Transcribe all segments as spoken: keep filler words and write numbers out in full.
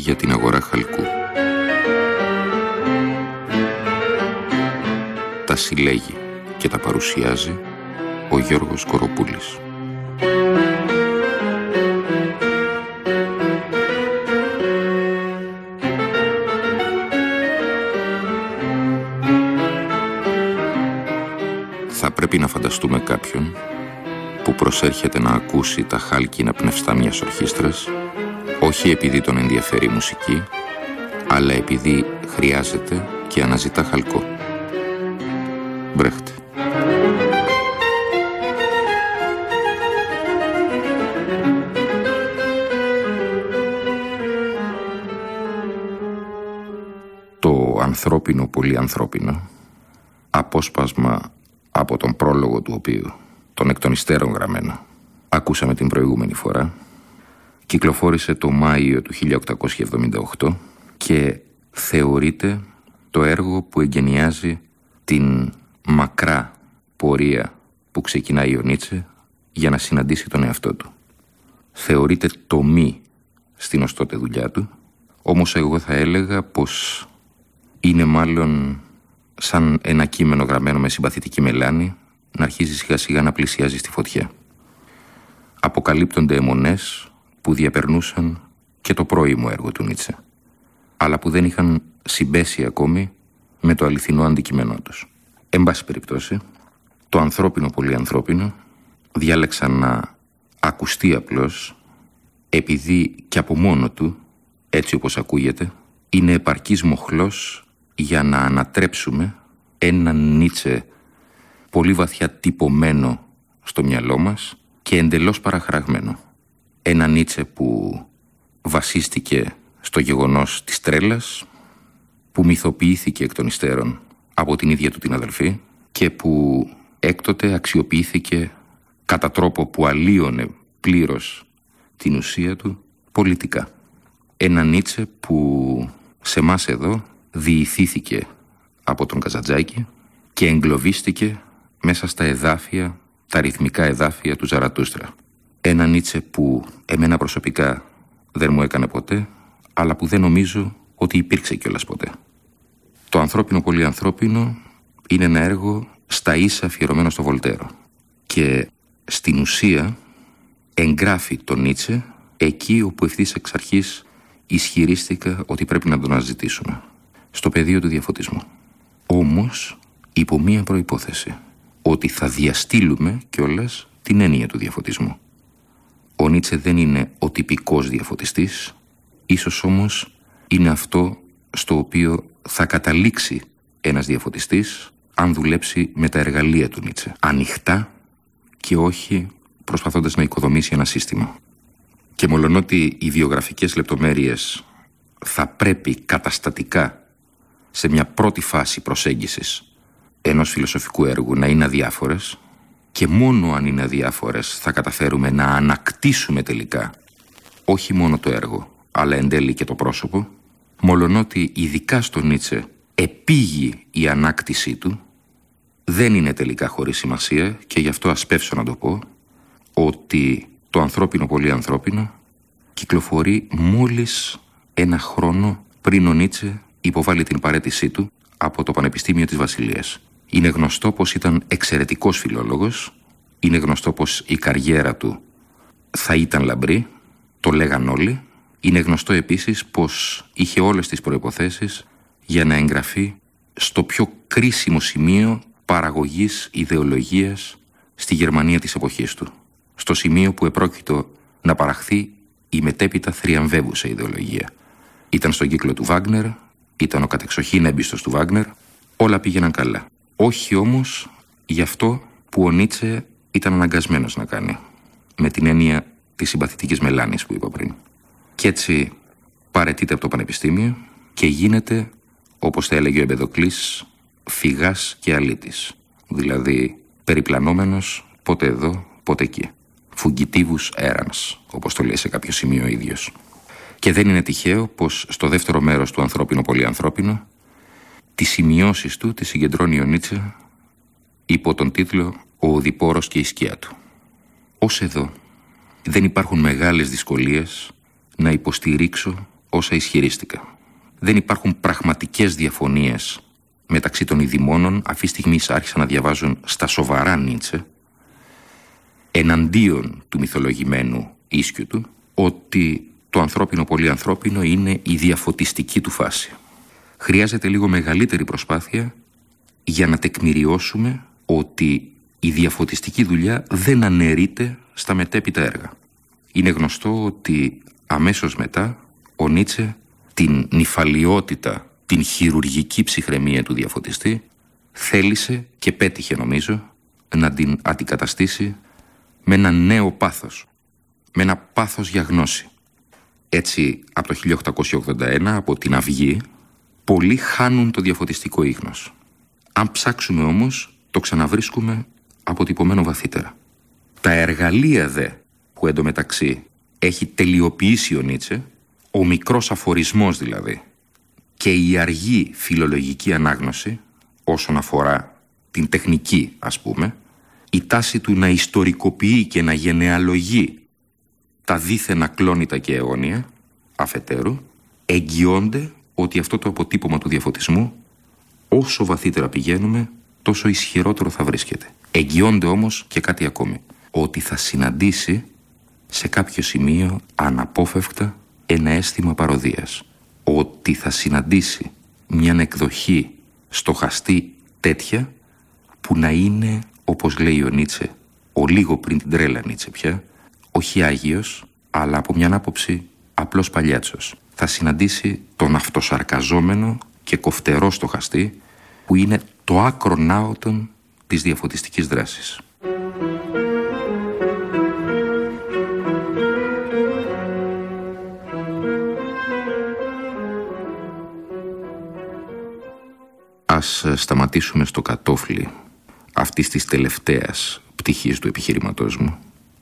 για την αγορά χαλκού. Τα συλλέγει και τα παρουσιάζει ο Γιώργος Κοροπούλης. Θα πρέπει να φανταστούμε κάποιον που προσέρχεται να ακούσει τα χάλκινα πνευστά μιας ορχήστρας, όχι επειδή τον ενδιαφέρει η μουσική, αλλά επειδή χρειάζεται και αναζητά χαλκό. Μπρέχτε. Το ανθρώπινο πολυανθρώπινο, απόσπασμα από τον πρόλογο του οποίου, τον εκ των υστέρων γραμμένο, ακούσαμε την προηγούμενη φορά, κυκλοφόρησε το Μάιο του χίλια οκτακόσια εβδομήντα οκτώ και θεωρείται το έργο που εγκαινιάζει την μακρά πορεία που ξεκινάει ο Νίτσε για να συναντήσει τον εαυτό του. Θεωρείται το μη στην ως τότε δουλειά του, όμως εγώ θα έλεγα πως είναι μάλλον σαν ένα κείμενο γραμμένο με συμπαθητική μελάνη να αρχίζει σιγά σιγά να πλησιάζει στη φωτιά. Αποκαλύπτονται αιμονές που διαπερνούσαν και το πρώιμο έργο του Νίτσε, αλλά που δεν είχαν συμπέσει ακόμη με το αληθινό αντικείμενό τους. Εν πάση περιπτώσει, το ανθρώπινο πολυανθρώπινο διάλεξα να ακουστεί απλώς επειδή και από μόνο του, έτσι όπως ακούγεται, είναι επαρκής μοχλός για να ανατρέψουμε έναν Νίτσε πολύ βαθιά τυπωμένο στο μυαλό μας και εντελώς παραχαραγμένο. Ένα Νίτσε που βασίστηκε στο γεγονός της τρέλας, που μυθοποιήθηκε εκ των υστέρων από την ίδια του την αδελφή και που έκτοτε αξιοποιήθηκε κατά τρόπο που αλλίωνε πλήρως την ουσία του πολιτικά. Ένα Νίτσε που σε εμάς εδώ διηθήθηκε από τον Καζαντζάκη και εγκλωβίστηκε μέσα στα εδάφια, τα ρυθμικά εδάφια του Ζαρατούστρα. Ένα Νίτσε που εμένα προσωπικά δεν μου έκανε ποτέ, αλλά που δεν νομίζω ότι υπήρξε κιόλας ποτέ. Το ανθρώπινο πολυανθρώπινο είναι ένα έργο στα ίσα αφιερωμένο στο Βολτέρο και στην ουσία εγγράφει τον Νίτσε εκεί όπου ευθύς εξ αρχής ισχυρίστηκα ότι πρέπει να τον αναζητήσουμε, στο πεδίο του διαφωτισμού. Όμως υπό μία προϋπόθεση, ότι θα διαστήλουμε κιόλας την έννοια του διαφωτισμού. Ο Νίτσε δεν είναι ο τυπικός διαφωτιστής, ίσως όμως είναι αυτό στο οποίο θα καταλήξει ένας διαφωτιστής αν δουλέψει με τα εργαλεία του Νίτσε, ανοιχτά και όχι προσπαθώντας να οικοδομήσει ένα σύστημα. Και μολονότι οι βιογραφικές λεπτομέρειες θα πρέπει καταστατικά σε μια πρώτη φάση προσέγγισης ενός φιλοσοφικού έργου να είναι αδιάφορες, και μόνο αν είναι αδιάφορες θα καταφέρουμε να ανακτήσουμε τελικά όχι μόνο το έργο, αλλά εν τέλει και το πρόσωπο, μολονότι ειδικά στο Νίτσε επήγει η ανάκτησή του, δεν είναι τελικά χωρίς σημασία, και γι' αυτό ασπεύσω να το πω, ότι το ανθρώπινο πολυανθρώπινο κυκλοφορεί μόλις ένα χρόνο πριν ο Νίτσε υποβάλει την παραίτησή του από το Πανεπιστήμιο της Βασιλείας. Είναι γνωστό πως ήταν εξαιρετικός φιλόλογος, είναι γνωστό πως η καριέρα του θα ήταν λαμπρή, το λέγαν όλοι. Είναι γνωστό επίσης πως είχε όλες τις προϋποθέσεις για να εγγραφεί στο πιο κρίσιμο σημείο παραγωγής ιδεολογίας στη Γερμανία της εποχής του. Στο σημείο που επρόκειτο να παραχθεί η μετέπειτα θριαμβεύουσα ιδεολογία. Ήταν στον κύκλο του Βάγνερ, ήταν ο κατεξοχήν έμπιστος του Βάγνερ, όλα πήγαιναν καλά. Όχι όμως γι' αυτό που ο Νίτσε ήταν αναγκασμένος να κάνει, με την έννοια της συμπαθητικής μελάνης που είπα πριν. Κι έτσι παραιτείται από το πανεπιστήμιο και γίνεται, όπως θα έλεγε ο Εμπεδοκλής, φυγάς και αλήτης. Δηλαδή περιπλανόμενος πότε εδώ, πότε εκεί. Φουγκιτίβους έρανς, όπως το λέει σε κάποιο σημείο ο ίδιος. Και δεν είναι τυχαίο πως στο δεύτερο μέρος του ανθρώπινο πολυανθρώπινο τις σημειώσεις του τις συγκεντρώνει ο Νίτσε υπό τον τίτλο «Ο Οδυπόρος και η σκιά του». Ως εδώ δεν υπάρχουν μεγάλες δυσκολίες να υποστηρίξω όσα ισχυρίστηκα. Δεν υπάρχουν πραγματικές διαφωνίες μεταξύ των ειδημόνων, αυτή τη στιγμή άρχισαν να διαβάζουν στα σοβαρά Νίτσε, εναντίον του μυθολογημένου ίσκιου του, ότι το ανθρώπινο πολυανθρώπινο είναι η διαφωτιστική του φάση. Χρειάζεται λίγο μεγαλύτερη προσπάθεια για να τεκμηριώσουμε ότι η διαφωτιστική δουλειά δεν αναιρείται στα μετέπειτα έργα. Είναι γνωστό ότι αμέσως μετά ο Νίτσε την νηφαλιότητα, την χειρουργική ψυχραιμία του διαφωτιστή θέλησε και πέτυχε νομίζω να την αντικαταστήσει με ένα νέο πάθος, με ένα πάθος για γνώση. Έτσι από το χίλια οκτακόσια ογδόντα ένα, από την Αυγή, πολλοί χάνουν το διαφωτιστικό ίχνος. Αν ψάξουμε όμως, το ξαναβρίσκουμε αποτυπωμένο βαθύτερα. Τα εργαλεία δε που εντωμεταξύ έχει τελειοποιήσει ο Νίτσε, ο μικρός αφορισμός δηλαδή, και η αργή φιλολογική ανάγνωση όσον αφορά την τεχνική, ας πούμε, η τάση του να ιστορικοποιεί και να γενεαλογεί τα δίθεν ακλόνητα και αιώνια, αφετέρου, εγγυώνται ότι αυτό το αποτύπωμα του διαφωτισμού, όσο βαθύτερα πηγαίνουμε, τόσο ισχυρότερο θα βρίσκεται. Εγγυώνται όμως και κάτι ακόμη, ότι θα συναντήσει σε κάποιο σημείο αναπόφευκτα ένα αίσθημα παροδίας. Ότι θα συναντήσει μια εκδοχή στοχαστή τέτοια που να είναι, όπως λέει ο Νίτσε, ο λίγο πριν την τρέλα Νίτσε πια, όχι άγιος, αλλά από μια άποψη απλός παλιάτσος. Θα συναντήσει τον αυτοσαρκαζόμενο και κοφτερό στοχαστή που είναι το άκρον άωτον της διαφωτιστικής δράσης. Ας σταματήσουμε στο κατόφλι αυτής της τελευταίας πτυχής του επιχειρηματός μου.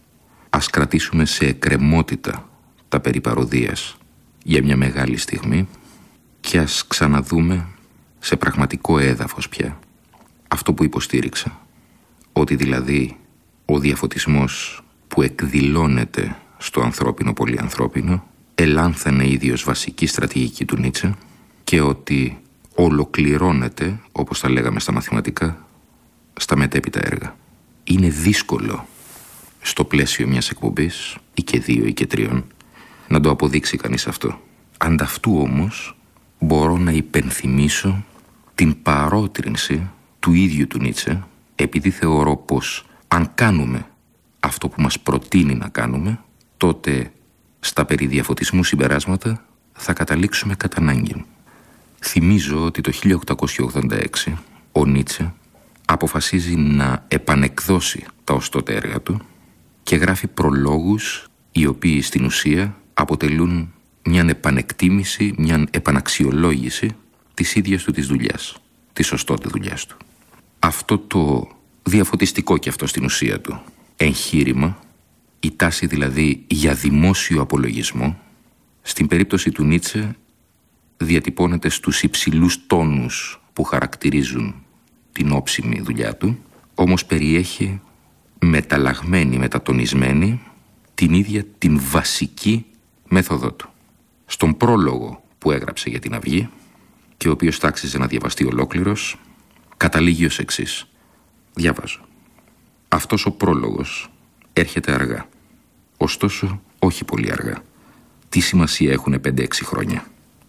Ας κρατήσουμε σε εκκρεμότητα τα περί παροδίας για μια μεγάλη στιγμή και ας ξαναδούμε σε πραγματικό έδαφος πια αυτό που υποστήριξα, ότι δηλαδή ο διαφωτισμός που εκδηλώνεται στο ανθρώπινο πολυανθρώπινο ελάνθανε ίδιος βασική στρατηγική του Νίτσε και ότι ολοκληρώνεται, όπως τα λέγαμε στα μαθηματικά, στα μετέπειτα έργα. Είναι δύσκολο στο πλαίσιο μιας εκπομπής, ή και δύο ή και τριών, να το αποδείξει κανείς αυτό. Ανταυτού όμως μπορώ να υπενθυμίσω την παρότρινση του ίδιου του Νίτσε, επειδή θεωρώ πως αν κάνουμε αυτό που μας προτείνει να κάνουμε, τότε στα περί διαφωτισμού συμπεράσματα θα καταλήξουμε κατά ανάγκη. Θυμίζω ότι το χίλια οκτακόσια ογδόντα έξι ο Νίτσε αποφασίζει να επανεκδώσει τα ως τότε έργα του και γράφει προλόγους οι οποίοι στην ουσία αποτελούν μια επανεκτίμηση, μια επαναξιολόγηση της ίδιας του της δουλειάς, της ως τότε δουλειάς του. Αυτό το διαφωτιστικό και αυτό στην ουσία του εγχείρημα, η τάση δηλαδή για δημόσιο απολογισμό, στην περίπτωση του Νίτσε διατυπώνεται στους υψηλούς τόνους που χαρακτηρίζουν την όψιμη δουλειά του, όμως περιέχει μεταλλαγμένη, μετατονισμένη την ίδια την βασική μέθοδό του. Στον πρόλογο που έγραψε για την Αυγή και ο οποίος τάξιζε να διαβαστεί ολόκληρος, καταλήγει ως εξής. Διαβάζω. Αυτός ο πρόλογος έρχεται αργά, ωστόσο όχι πολύ αργά. Τι σημασία έχουν πέντε έξι χρόνια.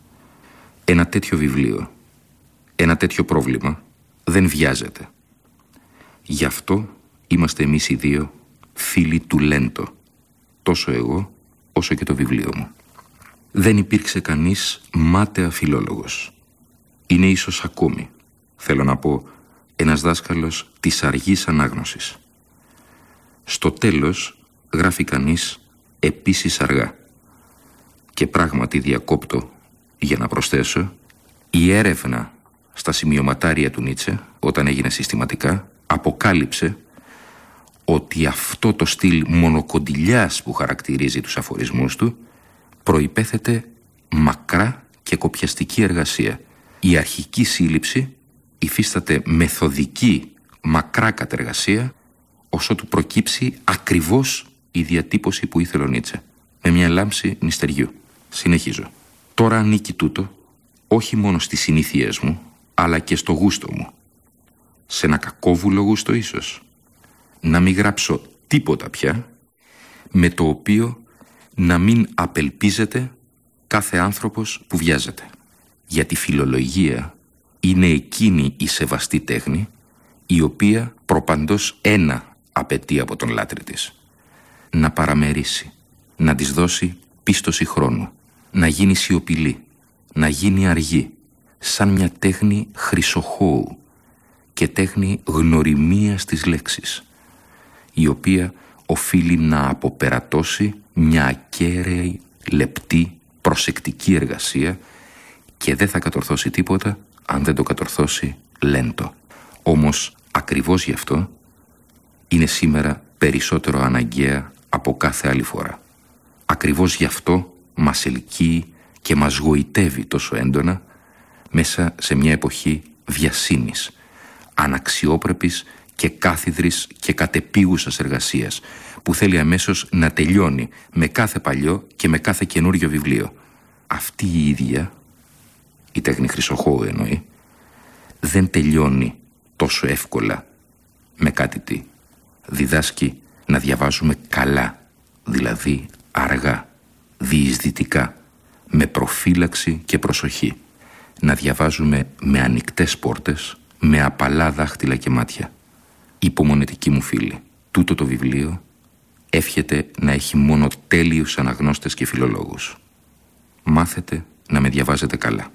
Ένα τέτοιο βιβλίο, ένα τέτοιο πρόβλημα δεν βιάζεται. Γι' αυτό είμαστε εμείς οι δύο φίλοι του Λέντο, τόσο εγώ όσο και το βιβλίο μου. Δεν υπήρξε κανείς μάταια φιλόλογος. Είναι ίσως ακόμη, θέλω να πω, ένας δάσκαλος της αργής ανάγνωσης. Στο τέλος γράφει κανείς επίσης αργά. Και πράγματι διακόπτω για να προσθέσω, η έρευνα στα σημειωματάρια του Νίτσε, όταν έγινε συστηματικά, αποκάλυψε ότι αυτό το στυλ μονοκοντιλιάς που χαρακτηρίζει τους αφορισμούς του προϋπέθεται μακρά και κοπιαστική εργασία. Η αρχική σύλληψη υφίσταται μεθοδική μακρά κατεργασία, όσο του προκύψει ακριβώς η διατύπωση που ήθελε ο Νίτσε, με μια λάμψη νηστεριού. Συνεχίζω. Τώρα ανήκει τούτο όχι μόνο στις συνήθειές μου, αλλά και στο γούστο μου. Σε ένα κακόβουλο γούστο ίσως. Να μην γράψω τίποτα πια, με το οποίο να μην απελπίζεται κάθε άνθρωπος που βιάζεται. Γιατί η φιλολογία είναι εκείνη η σεβαστή τέχνη, η οποία προπαντός ένα απαιτεί από τον λάτρη της. Να παραμερίσει, να της δώσει πίστοση χρόνου, να γίνει σιωπηλή, να γίνει αργή, σαν μια τέχνη χρυσοχώου και τέχνη γνωριμίας της λέξης, η οποία οφείλει να αποπερατώσει μια ακέραιη, λεπτή, προσεκτική εργασία και δεν θα κατορθώσει τίποτα αν δεν το κατορθώσει λέντο. Όμως ακριβώς γι' αυτό είναι σήμερα περισσότερο αναγκαία από κάθε άλλη φορά. Ακριβώς γι' αυτό μας ελκύει και μας γοητεύει τόσο έντονα μέσα σε μια εποχή βιασύνης, αναξιόπρεπης και κάθιδρης και κατεπίγουσας εργασίας, που θέλει αμέσως να τελειώνει με κάθε παλιό και με κάθε καινούριο βιβλίο. Αυτή η ίδια, η τέχνη χρυσοχώου εννοεί, δεν τελειώνει τόσο εύκολα με κάτι τι. Διδάσκει να διαβάζουμε καλά, δηλαδή αργά, διεισδυτικά, με προφύλαξη και προσοχή. Να διαβάζουμε με ανοιχτές πόρτες, με απαλά δάχτυλα και μάτια. Υπομονετικοί μου φίλοι, τούτο το βιβλίο εύχεται να έχει μόνο τέλειους αναγνώστες και φιλολόγους. Μάθετε να με διαβάζετε καλά.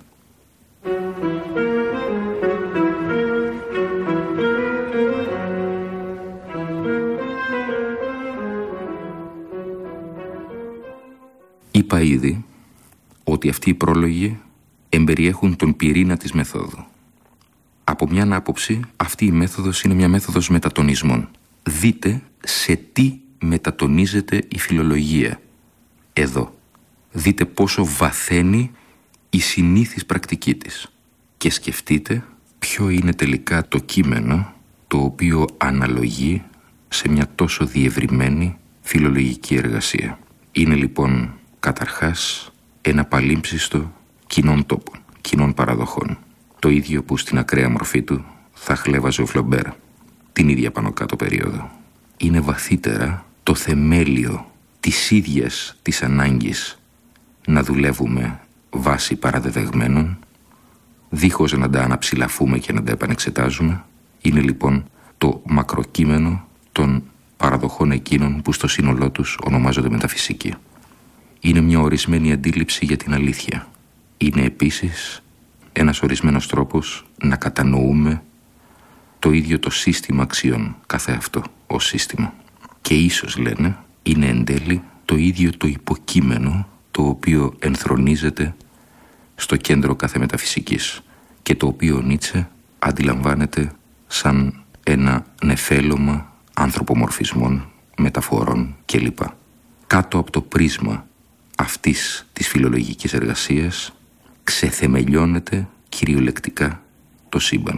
Είπα ήδη ότι αυτοί οι πρόλογοι εμπεριέχουν τον πυρήνα της μεθόδου. Από μια άποψη, αυτή η μέθοδος είναι μια μέθοδος μετατονισμών. Δείτε σε τι μετατονίζεται η φιλολογία. Εδώ. Δείτε πόσο βαθαίνει η συνήθις πρακτική της. Και σκεφτείτε ποιο είναι τελικά το κείμενο το οποίο αναλογεί σε μια τόσο διευρυμένη φιλολογική εργασία. Είναι λοιπόν καταρχάς ένα παλίμψιστο κοινών τόπων, κοινών παραδοχών. Το ίδιο που στην ακραία μορφή του θα χλέβαζε ο Φλομπέρ την ίδια πάνω κάτω περίοδο. Είναι βαθύτερα το θεμέλιο της ίδιας της ανάγκης να δουλεύουμε βάσει παραδεδεγμένων, δίχως να τα αναψηλαφούμε και να τα επανεξετάζουμε. Είναι λοιπόν το μακροκείμενο των παραδοχών εκείνων που στο σύνολό τους ονομάζονται μεταφυσική. Είναι μια ορισμένη αντίληψη για την αλήθεια. Είναι επίσης ένας ορισμένος τρόπος να κατανοούμε το ίδιο το σύστημα αξιών καθεαυτό ως σύστημα. Και ίσως, λένε, είναι εν τέλει το ίδιο το υποκείμενο το οποίο ενθρονίζεται στο κέντρο κάθε μεταφυσικής και το οποίο ο Νίτσε αντιλαμβάνεται σαν ένα νεφέλωμα ανθρωπομορφισμών, μεταφορών κλπ. Κάτω από το πρίσμα αυτής της φιλολογικής εργασίας ξεθεμελιώνεται κυριολεκτικά το σύμπαν.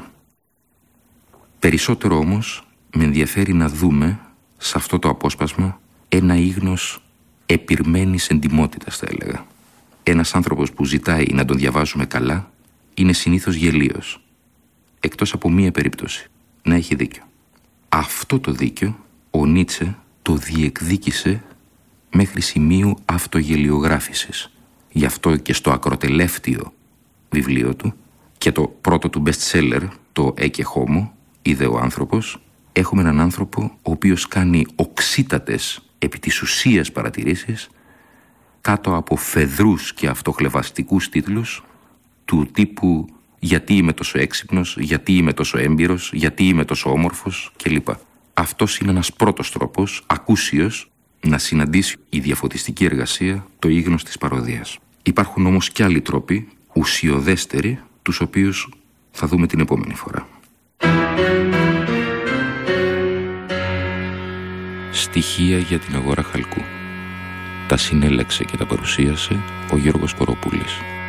Περισσότερο όμως με ενδιαφέρει να δούμε σε αυτό το απόσπασμα ένα ίγνος επιρμένης εντιμότητας, θα έλεγα. Ένας άνθρωπος που ζητάει να τον διαβάζουμε καλά είναι συνήθως γελίος, εκτός από μία περίπτωση, να έχει δίκιο. Αυτό το δίκιο ο Νίτσε το διεκδίκησε μέχρι σημείου αυτογελιογράφησης. Γι' αυτό και στο ακροτελεύτιο βιβλίο του και το πρώτο του best seller, το «Έκε Χόμο», είδε ο άνθρωπος, έχουμε έναν άνθρωπο ο οποίος κάνει οξύτατες επί της ουσίας παρατηρήσεις κάτω από φεδρούς και αυτοχλευαστικούς τίτλους του τύπου «Γιατί είμαι τόσο έξυπνος», «Γιατί είμαι τόσο έμπειρος», «Γιατί είμαι τόσο όμορφος» κλπ. Αυτός είναι ένας πρώτος τρόπος, ακούσιος, να συναντήσει η διαφωτιστική εργασία το ίγνος της παροδίας. Υπάρχουν όμως και άλλοι τρόποι, ουσιοδέστεροι, τους οποίους θα δούμε την επόμενη φορά. Στοιχεία για την αγορά χαλκού. Τα συνέλεξε και τα παρουσίασε ο Γιώργος Κοροπούλης.